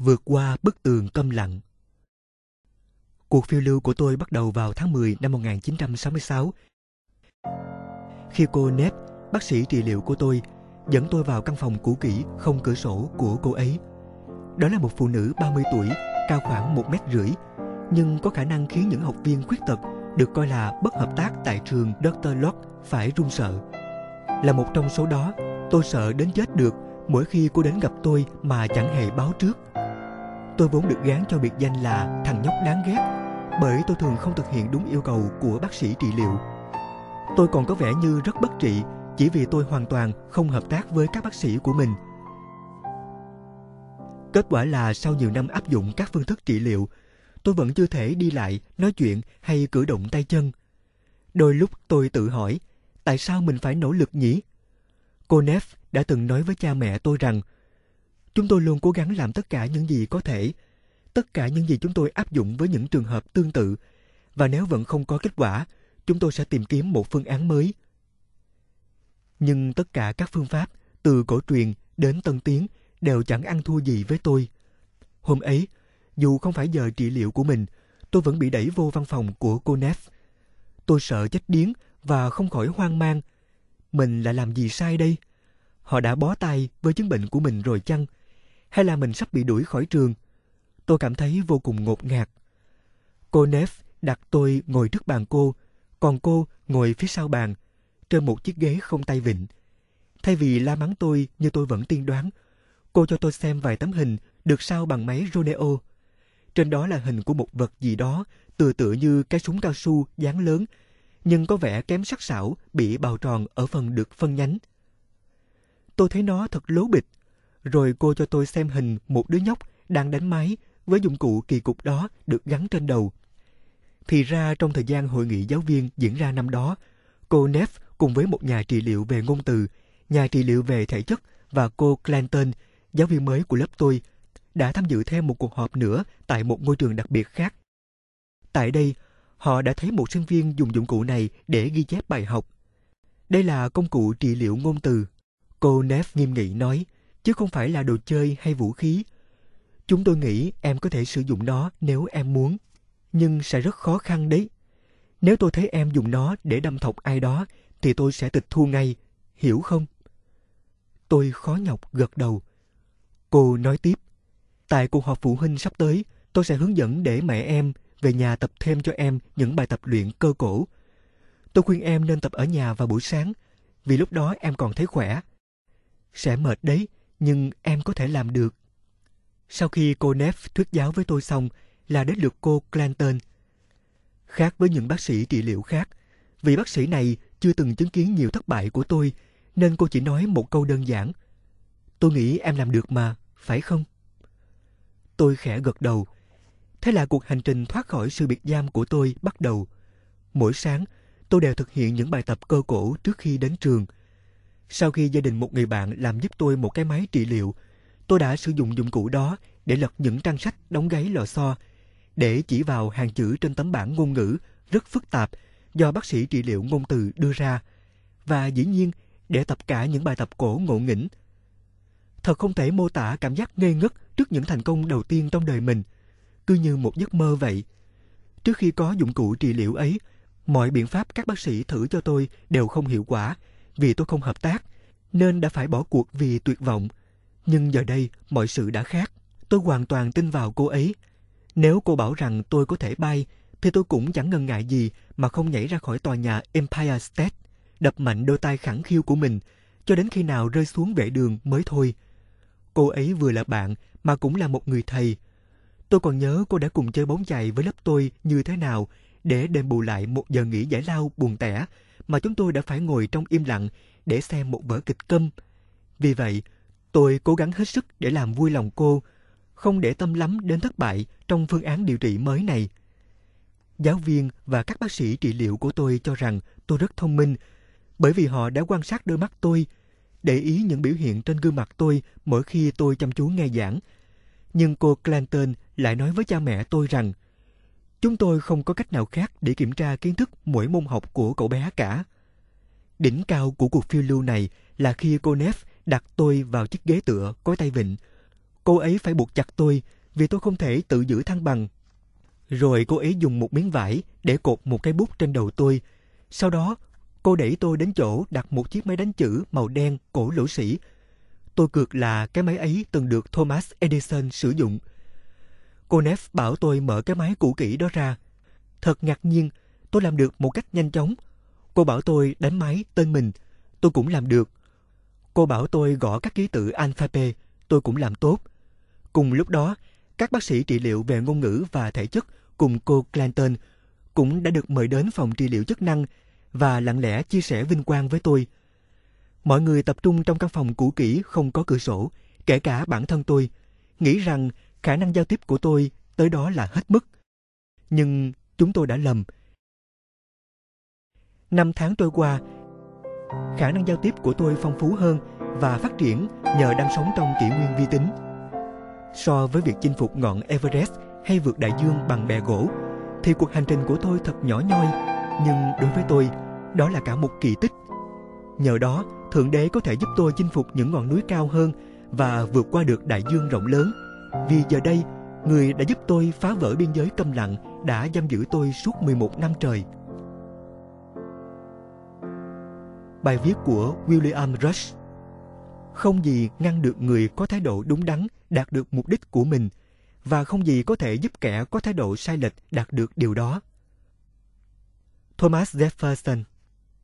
Vượt qua bức tường câm lặng. Cuộc phiêu lưu của tôi bắt đầu vào tháng 10 năm 1966. Khi cô Neve, bác sĩ trị liệu của tôi, dẫn tôi vào căn phòng cũ kỹ không cửa sổ của cô ấy. Đó là một phụ nữ 30 tuổi, cao khoảng 1,5 m, nhưng có khả năng khiến những học viên khuyết tật được coi là bất hợp tác tại trường Dr. Locke phải run sợ. Là một trong số đó, tôi sợ đến chết được mỗi khi cô đến gặp tôi mà chẳng hề báo trước. Tôi vốn được gán cho biệt danh là thằng nhóc đáng ghét, bởi tôi thường không thực hiện đúng yêu cầu của bác sĩ trị liệu. Tôi còn có vẻ như rất bất trị chỉ vì tôi hoàn toàn không hợp tác với các bác sĩ của mình. Kết quả là sau nhiều năm áp dụng các phương thức trị liệu, tôi vẫn chưa thể đi lại, nói chuyện hay cử động tay chân. Đôi lúc tôi tự hỏi, tại sao mình phải nỗ lực nhỉ? Cô Neve đã từng nói với cha mẹ tôi rằng, chúng tôi luôn cố gắng làm tất cả những gì có thể, tất cả những gì chúng tôi áp dụng với những trường hợp tương tự, và nếu vẫn không có kết quả, chúng tôi sẽ tìm kiếm một phương án mới. Nhưng tất cả các phương pháp, từ cổ truyền đến tân tiến, đều chẳng ăn thua gì với tôi. Hôm ấy, dù không phải giờ trị liệu của mình, tôi vẫn bị đẩy vô văn phòng của cô Neve. Tôi sợ chết điếng và không khỏi hoang mang. Mình lại làm gì sai đây? Họ đã bó tay với chứng bệnh của mình rồi chăng? Hay là mình sắp bị đuổi khỏi trường? Tôi cảm thấy vô cùng ngột ngạt. Cô Neve đặt tôi ngồi trước bàn cô, còn cô ngồi phía sau bàn, trên một chiếc ghế không tay vịn. Thay vì la mắng tôi như tôi vẫn tiên đoán, cô cho tôi xem vài tấm hình được sao bằng máy Roneo. Trên đó là hình của một vật gì đó tựa như cái súng cao su dáng lớn, nhưng có vẻ kém sắc sảo, bị bào tròn ở phần được phân nhánh. Tôi thấy nó thật lố bịch. Rồi cô cho tôi xem hình một đứa nhóc đang đánh máy với dụng cụ kỳ cục đó được gắn trên đầu. Thì ra trong thời gian hội nghị giáo viên diễn ra năm đó, cô Neve cùng với một nhà trị liệu về ngôn từ, nhà trị liệu về thể chất và cô Clanton, giáo viên mới của lớp tôi, đã tham dự thêm một cuộc họp nữa tại một ngôi trường đặc biệt khác. Tại đây, họ đã thấy một sinh viên dùng dụng cụ này để ghi chép bài học. Đây là công cụ trị liệu ngôn từ, cô Neve nghiêm nghị nói, chứ không phải là đồ chơi hay vũ khí. Chúng tôi nghĩ em có thể sử dụng nó nếu em muốn, nhưng sẽ rất khó khăn đấy. Nếu tôi thấy em dùng nó để đâm thọc ai đó, thì tôi sẽ tịch thu ngay, hiểu không? Tôi khó nhọc gật đầu. Cô nói tiếp, tại cuộc họp phụ huynh sắp tới, tôi sẽ hướng dẫn để mẹ em về nhà tập thêm cho em những bài tập luyện cơ cổ. Tôi khuyên em nên tập ở nhà vào buổi sáng, vì lúc đó em còn thấy khỏe. Sẽ mệt đấy, nhưng em có thể làm được. Sau khi cô Neve thuyết giáo với tôi xong, là đến lượt cô Clanton. Khác với những bác sĩ trị liệu khác, vì bác sĩ này chưa từng chứng kiến nhiều thất bại của tôi, nên cô chỉ nói một câu đơn giản. Tôi nghĩ em làm được mà, phải không? Tôi khẽ gật đầu. Thế là cuộc hành trình thoát khỏi sự biệt giam của tôi bắt đầu. Mỗi sáng, tôi đều thực hiện những bài tập cơ cổ trước khi đến trường. Sau khi gia đình một người bạn làm giúp tôi một cái máy trị liệu, tôi đã sử dụng dụng cụ đó để lật những trang sách đóng gáy lò xo, để chỉ vào hàng chữ trên tấm bảng ngôn ngữ rất phức tạp do bác sĩ trị liệu ngôn từ đưa ra, và dĩ nhiên để tập cả những bài tập cổ ngộ nghĩnh. Thật không thể mô tả cảm giác ngây ngất trước những thành công đầu tiên trong đời mình, cứ như một giấc mơ vậy. Trước khi có dụng cụ trị liệu ấy, mọi biện pháp các bác sĩ thử cho tôi đều không hiệu quả, vì tôi không hợp tác, nên đã phải bỏ cuộc vì tuyệt vọng. Nhưng giờ đây, mọi sự đã khác. Tôi hoàn toàn tin vào cô ấy. Nếu cô bảo rằng tôi có thể bay, thì tôi cũng chẳng ngần ngại gì mà không nhảy ra khỏi tòa nhà Empire State, đập mạnh đôi tay khẳng khiu của mình, cho đến khi nào rơi xuống vệ đường mới thôi. Cô ấy vừa là bạn, mà cũng là một người thầy. Tôi còn nhớ cô đã cùng chơi bóng chày với lớp tôi như thế nào, để đền bù lại một giờ nghỉ giải lao buồn tẻ mà chúng tôi đã phải ngồi trong im lặng để xem một vở kịch câm. Vì vậy, tôi cố gắng hết sức để làm vui lòng cô, không để tâm lắm đến thất bại trong phương án điều trị mới này. Giáo viên và các bác sĩ trị liệu của tôi cho rằng tôi rất thông minh, bởi vì họ đã quan sát đôi mắt tôi, để ý những biểu hiện trên gương mặt tôi mỗi khi tôi chăm chú nghe giảng. Nhưng cô Clanton lại nói với cha mẹ tôi rằng chúng tôi không có cách nào khác để kiểm tra kiến thức mỗi môn học của cậu bé cả. Đỉnh cao của cuộc phiêu lưu này là khi cô Neve đặt tôi vào chiếc ghế tựa có tay vịn. Cô ấy phải buộc chặt tôi vì tôi không thể tự giữ thăng bằng. Rồi cô ấy dùng một miếng vải để cột một cái bút trên đầu tôi. Sau đó, cô đẩy tôi đến chỗ đặt một chiếc máy đánh chữ màu đen cổ lỗ sĩ. Tôi cược là cái máy ấy từng được Thomas Edison sử dụng. Cô Neff bảo tôi mở cái máy cũ kỹ đó ra. Thật ngạc nhiên, tôi làm được một cách nhanh chóng. Cô bảo tôi đánh máy tên mình. Tôi cũng làm được. Cô bảo tôi gõ các ký tự alphabet. Tôi cũng làm tốt. Cùng lúc đó, các bác sĩ trị liệu về ngôn ngữ và thể chất cùng cô Clanton cũng đã được mời đến phòng trị liệu chức năng và lặng lẽ chia sẻ vinh quang với tôi. Mọi người tập trung trong căn phòng cũ kỹ không có cửa sổ, kể cả bản thân tôi, nghĩ rằng khả năng giao tiếp của tôi tới đó là hết mức. Nhưng chúng tôi đã lầm. 5 tháng trôi qua, khả năng giao tiếp của tôi phong phú hơn và phát triển nhờ đang sống trong kỷ nguyên vi tính. So với việc chinh phục ngọn Everest hay vượt đại dương bằng bè gỗ, thì cuộc hành trình của tôi thật nhỏ nhoi, nhưng đối với tôi, đó là cả một kỳ tích. Nhờ đó, Thượng Đế có thể giúp tôi chinh phục những ngọn núi cao hơn và vượt qua được đại dương rộng lớn. Vì giờ đây, Người đã giúp tôi phá vỡ biên giới câm lặng đã giam giữ tôi suốt 11 năm trời. Bài viết của William Rush. Không gì ngăn được người có thái độ đúng đắn đạt được mục đích của mình, và không gì có thể giúp kẻ có thái độ sai lệch đạt được điều đó. Thomas Jefferson.